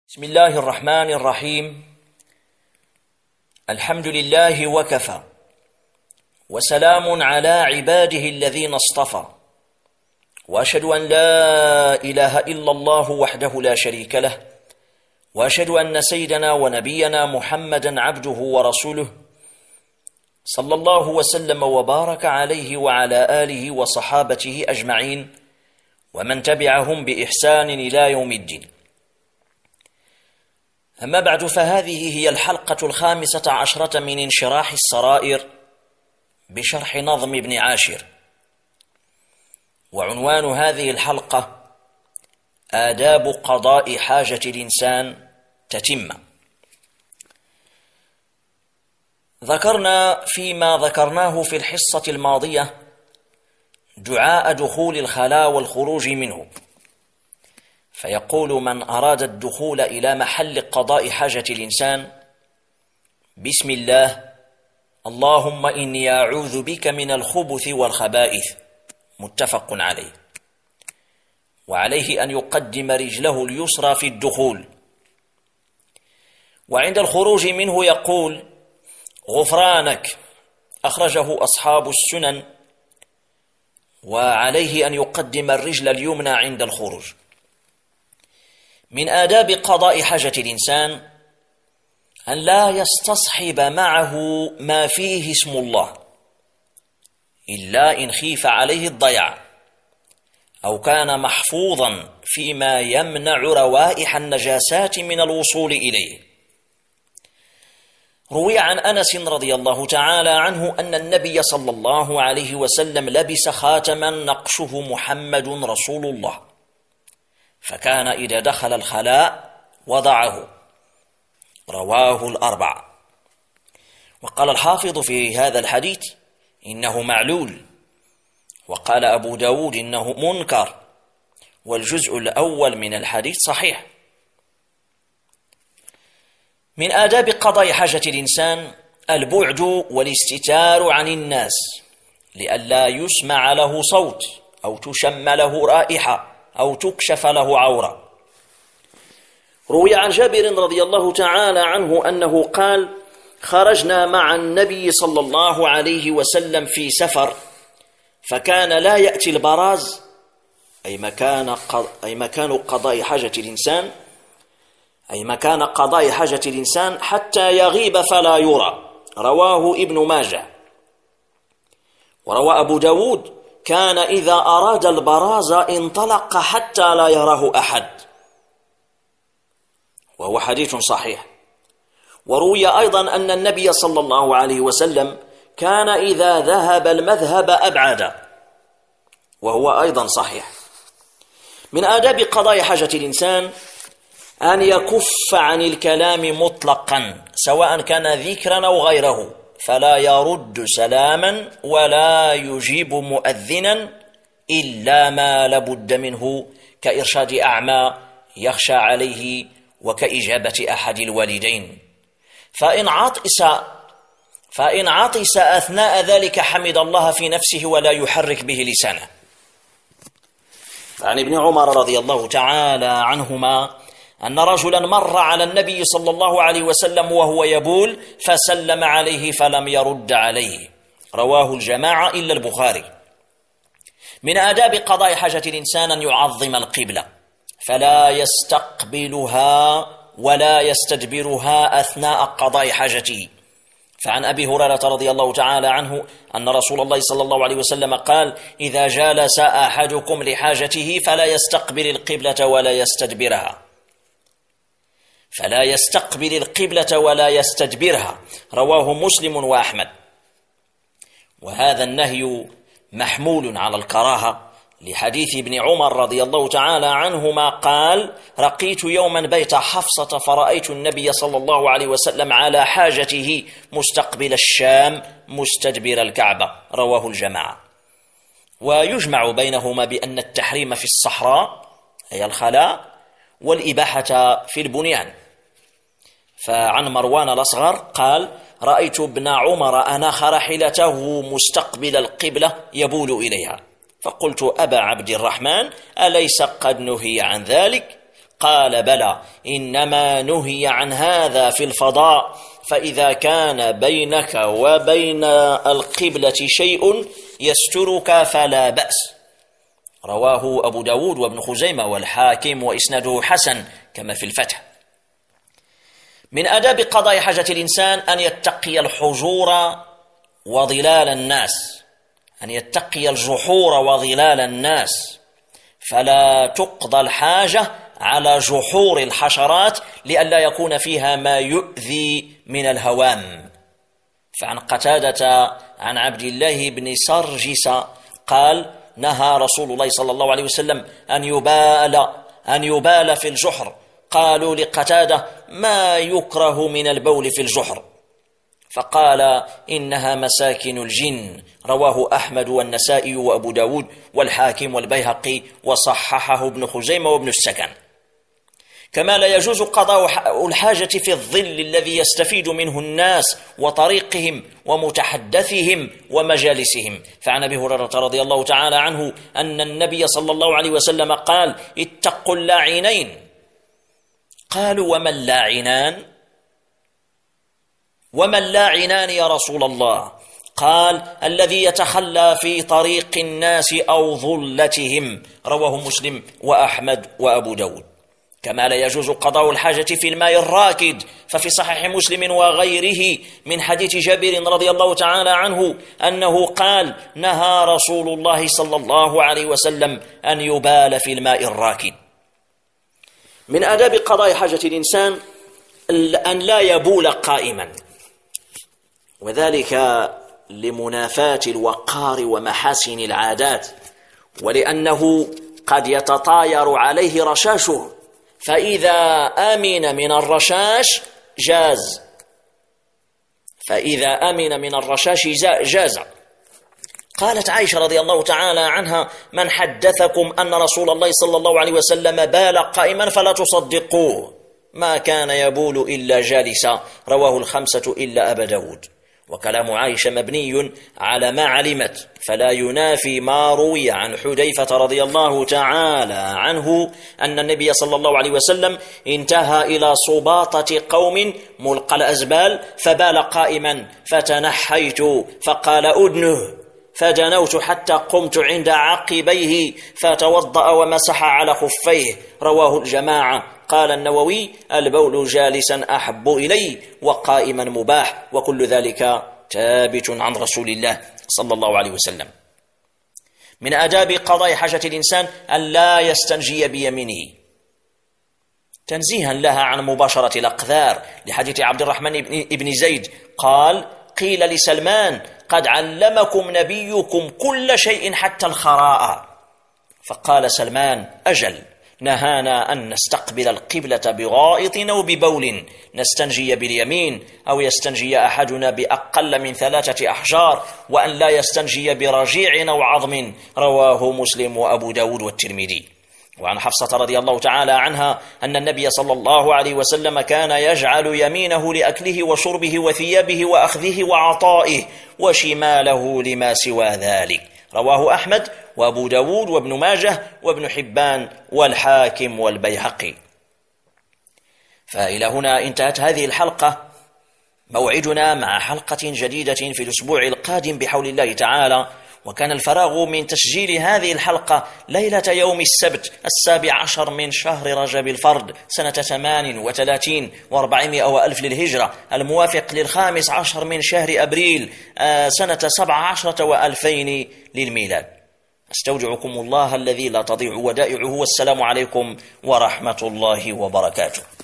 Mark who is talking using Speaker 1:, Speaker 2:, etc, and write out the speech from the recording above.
Speaker 1: بسم الله الرحمن الرحيم. الحمد لله وكفى، وسلام على عباده الذين اصطفى، وأشهد أن لا إله إلا الله وحده لا شريك له، وأشهد أن سيدنا ونبينا محمدا عبده ورسوله، صلى الله وسلم وبارك عليه وعلى آله وصحابته أجمعين، ومن تبعهم بإحسان إلى يوم الدين. أما بعد، فهذه هي الحلقة 15 من انشراح السرائر بشرح نظم ابن عاشر، وعنوان هذه الحلقة آداب قضاء حاجة الإنسان تتمة. ذكرنا فيما ذكرناه في الحصة الماضية دعاء دخول الخلاء والخروج منه، فيقول من أراد الدخول إلى محل قضاء حاجة الإنسان: بسم الله، اللهم إني أعوذ بك من الخبث والخبائث، متفق عليه. وعليه أن يقدم رجله اليسرى في الدخول، وعند الخروج منه يقول: غفرانك، أخرجه أصحاب السنن. وعليه أن يقدم الرجل اليمنى عند الخروج. من آداب قضاء حاجة الإنسان أن لا يستصحب معه ما فيه اسم الله، إلا إن خيف عليه الضياع أو كان محفوظا فيما يمنع روائح النجاسات من الوصول إليه. روي عن أنس رضي الله تعالى عنه أن النبي صلى الله عليه وسلم لبس خاتما نقشه محمد رسول الله، فكان إذا دخل الخلاء وضعه. رواه الأربعة. وقال الحافظ في هذا الحديث إنه معلول، وقال أبو داود إنه منكر، والجزء الأول من الحديث صحيح. من آداب قضاء حاجة الإنسان البعد والاستتار عن الناس، لئلا يسمع له صوت أو تشم له رائحة أو تكشف له عورة. روي عن جابر رضي الله تعالى عنه أنه قال: خرجنا مع النبي صلى الله عليه وسلم في سفر، فكان لا يأتي البراز، أي مكان قضاء حاجة الإنسان حتى يغيب فلا يرى. رواه ابن ماجه. وروى أبو داود: كان إذا أراد البراز انطلق حتى لا يراه أحد، وهو حديث صحيح. وروي أيضا أن النبي صلى الله عليه وسلم كان إذا ذهب المذهب أبعد، وهو أيضا صحيح. من آداب قضاء حاجة الإنسان أن يكف عن الكلام مطلقا، سواء كان ذكرا أو غيره، فلا يرد سلاما ولا يجيب مؤذنا إلا ما لابد منه، كإرشاد أعمى يخشى عليه، وكإجابة أحد الوالدين. فإن عطس أثناء ذلك حمد الله في نفسه ولا يحرك به لسانه. فعن ابن عمر رضي الله تعالى عنهما أن رجلا مر على النبي صلى الله عليه وسلم وهو يبول، فسلم عليه فلم يرد عليه. رواه الجماعة إلا البخاري. من آداب قضاء حاجة الإنسان أن يعظم القبلة، فلا يستقبلها ولا يستدبرها أثناء قضاء حاجته. فعن أبي هريرة رضي الله تعالى عنه أن رسول الله صلى الله عليه وسلم قال: إذا جالس أحدكم لحاجته فلا يستقبل القبلة ولا يستدبرها. رواه مسلم وأحمد. وهذا النهي محمول على الكراهة، لحديث ابن عمر رضي الله تعالى عنهما قال: رقيت يوما بيت حفصة فرأيت النبي صلى الله عليه وسلم على حاجته مستقبل الشام مستدبر الكعبة. رواه الجماعة. ويجمع بينهما بأن التحريم في الصحراء أي الخلاء، والإباحة في البنيان. فعن مروان الأصغر قال: رأيت ابن عمر أناخ راحلته مستقبل القبلة يبول إليها، فقلت: أبا عبد الرحمن، أليس قد نهي عن ذلك؟ قال بلى إنما نهي عن هذا في الفضاء، فإذا كان بينك وبين القبلة شيء يسترك فلا بأس. رواه أبو داود وابن خزيمة والحاكم وإسناده حسن كما في الفتح. من آداب قضاء حاجة الإنسان أن يتقي الحجور وظلال الناس، أن يتقي الجحور وظلال الناس، فلا تقضى الحاجة على جحور الحشرات لئلا يكون فيها ما يؤذي من الهوام. فعن قتادة عن عبد الله بن سرجس قال: نهى رسول الله صلى الله عليه وسلم أن يبال في الجحر. قالوا لقتادة: ما يكره من البول في الجحر؟ فقال: إنها مساكن الجن. رواه أحمد والنسائي وأبو داود والحاكم والبيهقي، وصححه ابن خزيمة وابن السكن. كما لا يجوز قضاء الحاجة في الظل الذي يستفيد منه الناس وطريقهم ومتحدثهم ومجالسهم. فعن أبي هريرة رضي الله تعالى عنه أن النبي صلى الله عليه وسلم قال: اتقوا اللاعنين. قالوا: وما اللاعنان؟ وما اللاعنان يا رسول الله؟ قال: الذي يتخلى في طريق الناس أو ظلتهم. رواه مسلم وأحمد وأبو داود. كما لا يجوز قضاء الحاجة في الماء الراكد، ففي صحيح مسلم وغيره من حديث جابر رضي الله تعالى عنه أنه قال: نهى رسول الله صلى الله عليه وسلم أن يبال في الماء الراكد. من آداب قضاء حاجة الإنسان أن لا يبول قائما، وذلك لمنافاة الوقار ومحاسن العادات، ولأنه قد يتطاير عليه رشاشه، فإذا أمن من الرشاش جاز، فإذا أمن من الرشاش جاز. قالت عائشة رضي الله تعالى عنها: من حدثكم أن رسول الله صلى الله عليه وسلم بال قائما فلا تصدقوه، ما كان يبول إلا جالسا. رواه الخمسة إلا أبا داود. وكلام عائشة مبني على ما علمت، فلا ينافي ما روي عن حذيفة رضي الله تعالى عنه أن النبي صلى الله عليه وسلم انتهى إلى صباطة قوم ملقى الأزبال فبال قائما، فتنحيت فقال: أدنه، فدنوت حتى قمت عند عقبيه فتوضأ ومسح على خفيه. رواه الجماعة. قال النووي: البول جالسا أحب إلي، وقائما مباح، وكل ذلك ثابت عن رسول الله صلى الله عليه وسلم. من آداب قضاء حاجة الإنسان أن لا يستنجي بيمينه، تنزيها لها عن مباشرة الأقذار، لحديث عبد الرحمن بن زيد قال: قيل لسلمان: قد علمكم نبيكم كل شيء حتى الخراء. فقال سلمان: أجل، نهانا أن نستقبل القبلة بغائط أو ببول، نستنجي باليمين، أو يستنجي أحدنا بأقل من 3 أحجار، وأن لا يستنجي برجيع أو عظم. رواه مسلم وأبو داود والترمذي. وعن حفصة رضي الله تعالى عنها أن النبي صلى الله عليه وسلم كان يجعل يمينه لأكله وشربه وثيابه وأخذه وعطائه، وشماله لما سوى ذلك. رواه أحمد وأبو داود وابن ماجه وابن حبان والحاكم والبيهقي. فإلى هنا انتهت هذه الحلقة. موعدنا مع حلقة جديدة في الأسبوع القادم بحول الله تعالى. وكان الفراغ من تسجيل هذه الحلقة ليلة يوم السبت 17 من شهر رجب الفرد سنة 38 و400 وألف للهجرة، الموافق 15 من شهر أبريل سنة 17 و2000 للميلاد. أستودعكم الله الذي لا تضيع ودائعه، والسلام عليكم ورحمة الله وبركاته.